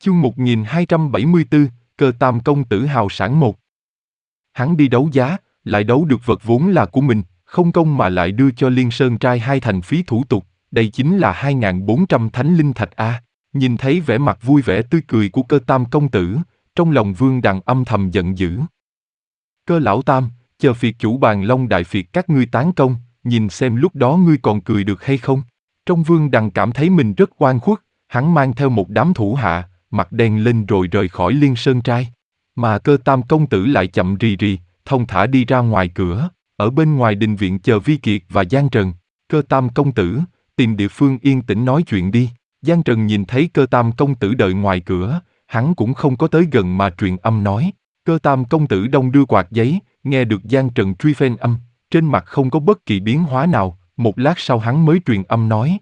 Chương 1274, Cơ Tam Công Tử hào sảng một. Hắn đi đấu giá, lại đấu được vật vốn là của mình, không công mà lại đưa cho Liên Sơn trai 2 thành phí thủ tục, đây chính là 2.400 thánh linh thạch a. Nhìn thấy vẻ mặt vui vẻ tươi cười của Cơ Tam Công Tử, trong lòng Vương Đằng âm thầm giận dữ. Cơ lão tam, chờ phiệt chủ bàn long đại phiệt các ngươi tán công, nhìn xem lúc đó ngươi còn cười được hay không. Trong Vương Đằng cảm thấy mình rất oan khuất, hắn mang theo một đám thủ hạ, mặt đen lên rồi rời khỏi Liên Sơn trai. Mà Cơ Tam Công Tử lại chậm rì rì, thong thả đi ra ngoài cửa, ở bên ngoài đình viện chờ Vi Kiệt và Giang Trần. Cơ Tam Công Tử, tìm địa phương yên tĩnh nói chuyện đi. Giang Trần nhìn thấy Cơ Tam Công Tử đợi ngoài cửa, hắn cũng không có tới gần mà truyền âm nói. Cơ Tam Công Tử đông đưa quạt giấy, nghe được Giang Trần truy phên âm, trên mặt không có bất kỳ biến hóa nào, một lát sau hắn mới truyền âm nói.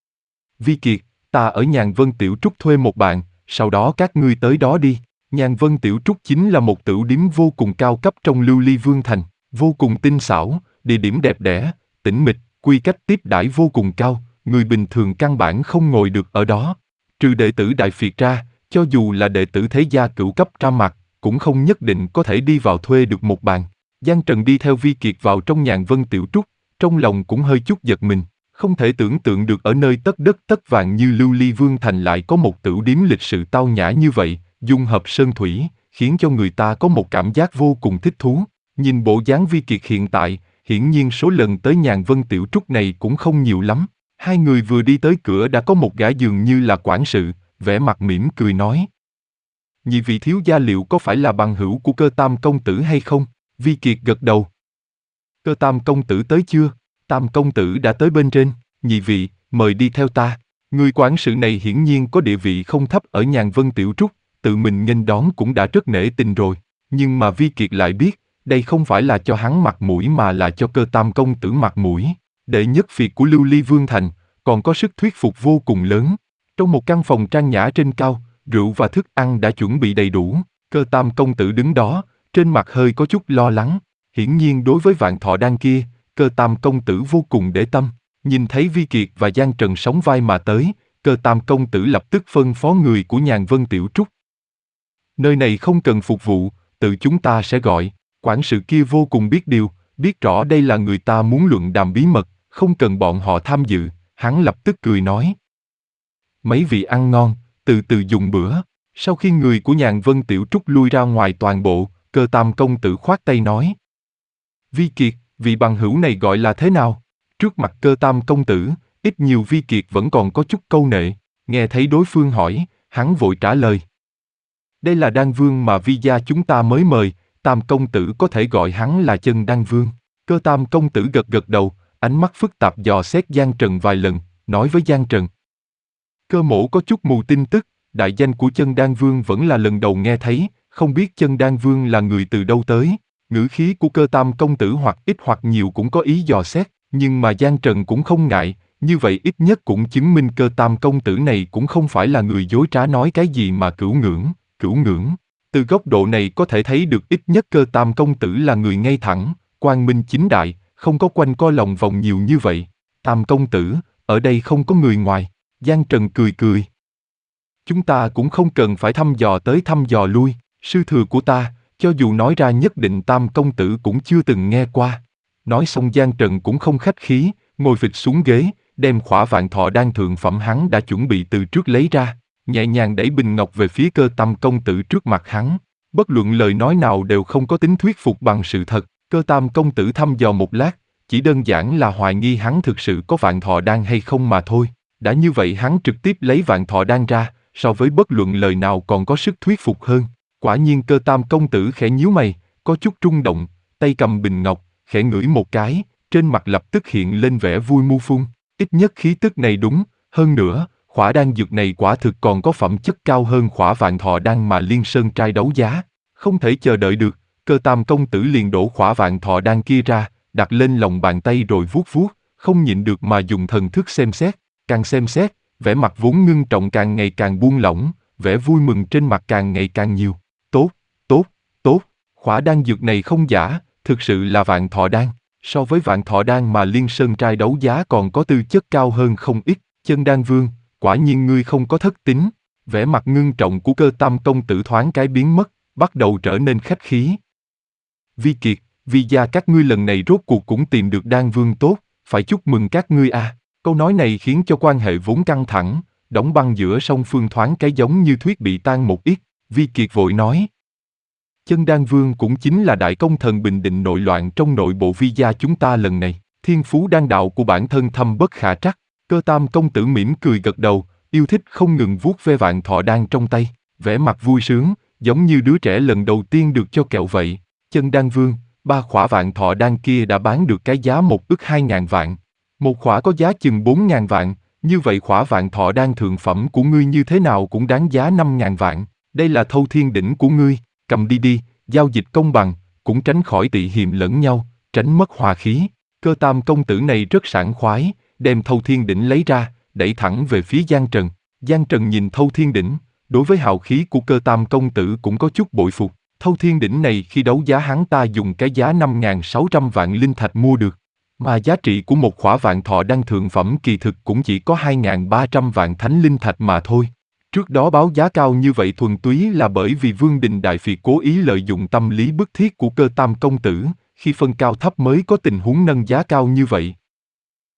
Vi Kiệt, ta ở Nhàn Vân Tiểu Trúc thuê một bạn, sau đó các ngươi tới đó đi. Nhàn Vân Tiểu Trúc chính là một tửu điếm vô cùng cao cấp trong Lưu Ly Vương Thành, vô cùng tinh xảo, địa điểm đẹp đẽ, tĩnh mịch, quy cách tiếp đãi vô cùng cao, người bình thường căn bản không ngồi được ở đó. Trừ đệ tử Đại Phiệt ra, cho dù là đệ tử thế gia cửu cấp ra mặt, cũng không nhất định có thể đi vào thuê được một bàn. Giang Trần đi theo Vi Kiệt vào trong Nhàn Vân Tiểu Trúc, trong lòng cũng hơi chút giật mình, không thể tưởng tượng được ở nơi tất đất tất vàng như Lưu Ly Vương Thành lại có một tửu điếm lịch sự tao nhã như vậy, dung hợp sơn thủy, khiến cho người ta có một cảm giác vô cùng thích thú. Nhìn bộ dáng Vi Kiệt hiện tại, hiển nhiên số lần tới Nhàn Vân Tiểu Trúc này cũng không nhiều lắm. Hai người vừa đi tới cửa đã có một gã dường như là quản sự, vẻ mặt mỉm cười nói. Nhị vị thiếu gia liệu có phải là bằng hữu của Cơ Tam Công Tử hay không? Vi Kiệt gật đầu. Cơ Tam Công Tử tới chưa? Tam Công Tử đã tới bên trên. Nhị vị, mời đi theo ta. Người quản sự này hiển nhiên có địa vị không thấp ở Nhàn Vân Tiểu Trúc, tự mình nghênh đón cũng đã rất nể tình rồi. Nhưng mà Vi Kiệt lại biết, đây không phải là cho hắn mặt mũi mà là cho Cơ Tam Công Tử mặt mũi. Đệ nhất phiệt của Lưu Ly Vương Thành, còn có sức thuyết phục vô cùng lớn. Trong một căn phòng trang nhã trên cao, rượu và thức ăn đã chuẩn bị đầy đủ. Cơ Tam Công Tử đứng đó, trên mặt hơi có chút lo lắng. Hiển nhiên đối với Vạn Thọ Đan kia, Cơ Tam Công Tử vô cùng để tâm. Nhìn thấy Vi Kiệt và Giang Trần sóng vai mà tới, Cơ Tam Công Tử lập tức phân phó người của Nhàn Vân Tiểu Trúc. Nơi này không cần phục vụ, tự chúng ta sẽ gọi. Quản sự kia vô cùng biết điều, biết rõ đây là người ta muốn luận đàm bí mật, không cần bọn họ tham dự, hắn lập tức cười nói. Mấy vị ăn ngon, từ từ dùng bữa. Sau khi người của Nhàn Vân Tiểu Trúc lui ra ngoài toàn bộ, Cơ Tam Công Tử khoát tay nói. Vi Kiệt, vị bằng hữu này gọi là thế nào? Trước mặt Cơ Tam Công Tử, ít nhiều Vi Kiệt vẫn còn có chút câu nệ, nghe thấy đối phương hỏi, hắn vội trả lời. Đây là Đan Vương mà Vi gia chúng ta mới mời, Tam Công Tử có thể gọi hắn là Chân Đan Vương. Cơ Tam Công Tử gật gật đầu, ánh mắt phức tạp dò xét Giang Trần vài lần, nói với Giang Trần. Cơ mỗ có chút mù tin tức, đại danh của Chân Đan Vương vẫn là lần đầu nghe thấy, không biết Chân Đan Vương là người từ đâu tới. Ngữ khí của Cơ Tam Công Tử hoặc ít hoặc nhiều cũng có ý dò xét, nhưng mà Giang Trần cũng không ngại, như vậy ít nhất cũng chứng minh Cơ Tam Công Tử này cũng không phải là người dối trá nói cái gì mà cửu ngưỡng. Từ góc độ này có thể thấy được ít nhất Cơ Tam Công Tử là người ngay thẳng, quang minh chính đại, không có quanh co lòng vòng nhiều như vậy. Tam Công Tử, ở đây không có người ngoài. Giang Trần cười cười. Chúng ta cũng không cần phải thăm dò tới thăm dò lui, sư thừa của ta, cho dù nói ra nhất định Tam Công Tử cũng chưa từng nghe qua. Nói xong Giang Trần cũng không khách khí, ngồi phịch xuống ghế, đem khỏa Vạn Thọ Đan thượng phẩm hắn đã chuẩn bị từ trước lấy ra, nhẹ nhàng đẩy bình ngọc về phía Cơ Tam Công Tử trước mặt hắn. Bất luận lời nói nào đều không có tính thuyết phục bằng sự thật. Cơ Tam Công Tử thăm dò một lát, chỉ đơn giản là hoài nghi hắn thực sự có Vạn Thọ Đan hay không mà thôi. Đã như vậy hắn trực tiếp lấy Vạn Thọ Đan ra, so với bất luận lời nào còn có sức thuyết phục hơn. Quả nhiên Cơ Tam Công Tử khẽ nhíu mày, có chút rung động, tay cầm bình ngọc, khẽ ngửi một cái, trên mặt lập tức hiện lên vẻ vui mu phun. Ít nhất khí tức này đúng, hơn nữa, khỏa đan dược này quả thực còn có phẩm chất cao hơn khỏa Vạn Thọ Đan mà Liên Sơn trai đấu giá. Không thể chờ đợi được, Cơ Tam Công Tử liền đổ khỏa Vạn Thọ Đan kia ra, đặt lên lòng bàn tay rồi vuốt vuốt, không nhịn được mà dùng thần thức xem xét. Càng xem xét, vẻ mặt vốn ngưng trọng càng ngày càng buông lỏng, vẻ vui mừng trên mặt càng ngày càng nhiều. Tốt, khỏa đan dược này không giả, thực sự là Vạn Thọ Đan. So với Vạn Thọ Đan mà Liên Sơn trai đấu giá còn có tư chất cao hơn không ít. Chân Đan Vương, quả nhiên ngươi không có thất tín. Vẻ mặt ngưng trọng của Cơ Tam công tử thoáng cái biến mất, bắt đầu trở nên khách khí. Vi Kiệt, Vi gia các ngươi lần này rốt cuộc cũng tìm được đan vương tốt, phải chúc mừng các ngươi à. Câu nói này khiến cho quan hệ vốn căng thẳng, đóng băng giữa song phương thoáng cái giống như thuyết bị tan một ít. Vi Kiệt vội nói. Chân đan vương cũng chính là đại công thần bình định nội loạn trong nội bộ Vi gia chúng ta lần này. Thiên phú đan đạo của bản thân thâm bất khả trắc. Cơ Tam công tử mỉm cười gật đầu, yêu thích không ngừng vuốt ve vạn thọ đan trong tay, vẻ mặt vui sướng, giống như đứa trẻ lần đầu tiên được cho kẹo vậy. Chân đan vương, 3 khỏa vạn thọ đan kia đã bán được cái giá 1,2 ức vạn. Một khỏa có giá chừng 4.000 vạn, như vậy khỏa vạn thọ đan thượng phẩm của ngươi như thế nào cũng đáng giá 5.000 vạn. Đây là thâu thiên đỉnh của ngươi, cầm đi đi, giao dịch công bằng, cũng tránh khỏi tị hiềm lẫn nhau, tránh mất hòa khí. Cơ Tam công tử này rất sảng khoái, đem thâu thiên đỉnh lấy ra, đẩy thẳng về phía Giang Trần. Giang Trần nhìn thâu thiên đỉnh, đối với hào khí của Cơ Tam công tử cũng có chút bội phục. Thâu thiên đỉnh này khi đấu giá hắn ta dùng cái giá 5.600 vạn linh thạch mua được, mà giá trị của một khỏa vạn thọ đan thượng phẩm kỳ thực cũng chỉ có 2.300 vạn thánh linh thạch mà thôi. Trước đó báo giá cao như vậy thuần túy là bởi vì Vương Đình Đại Phi cố ý lợi dụng tâm lý bức thiết của Cơ Tam công tử, khi phân cao thấp mới có tình huống nâng giá cao như vậy.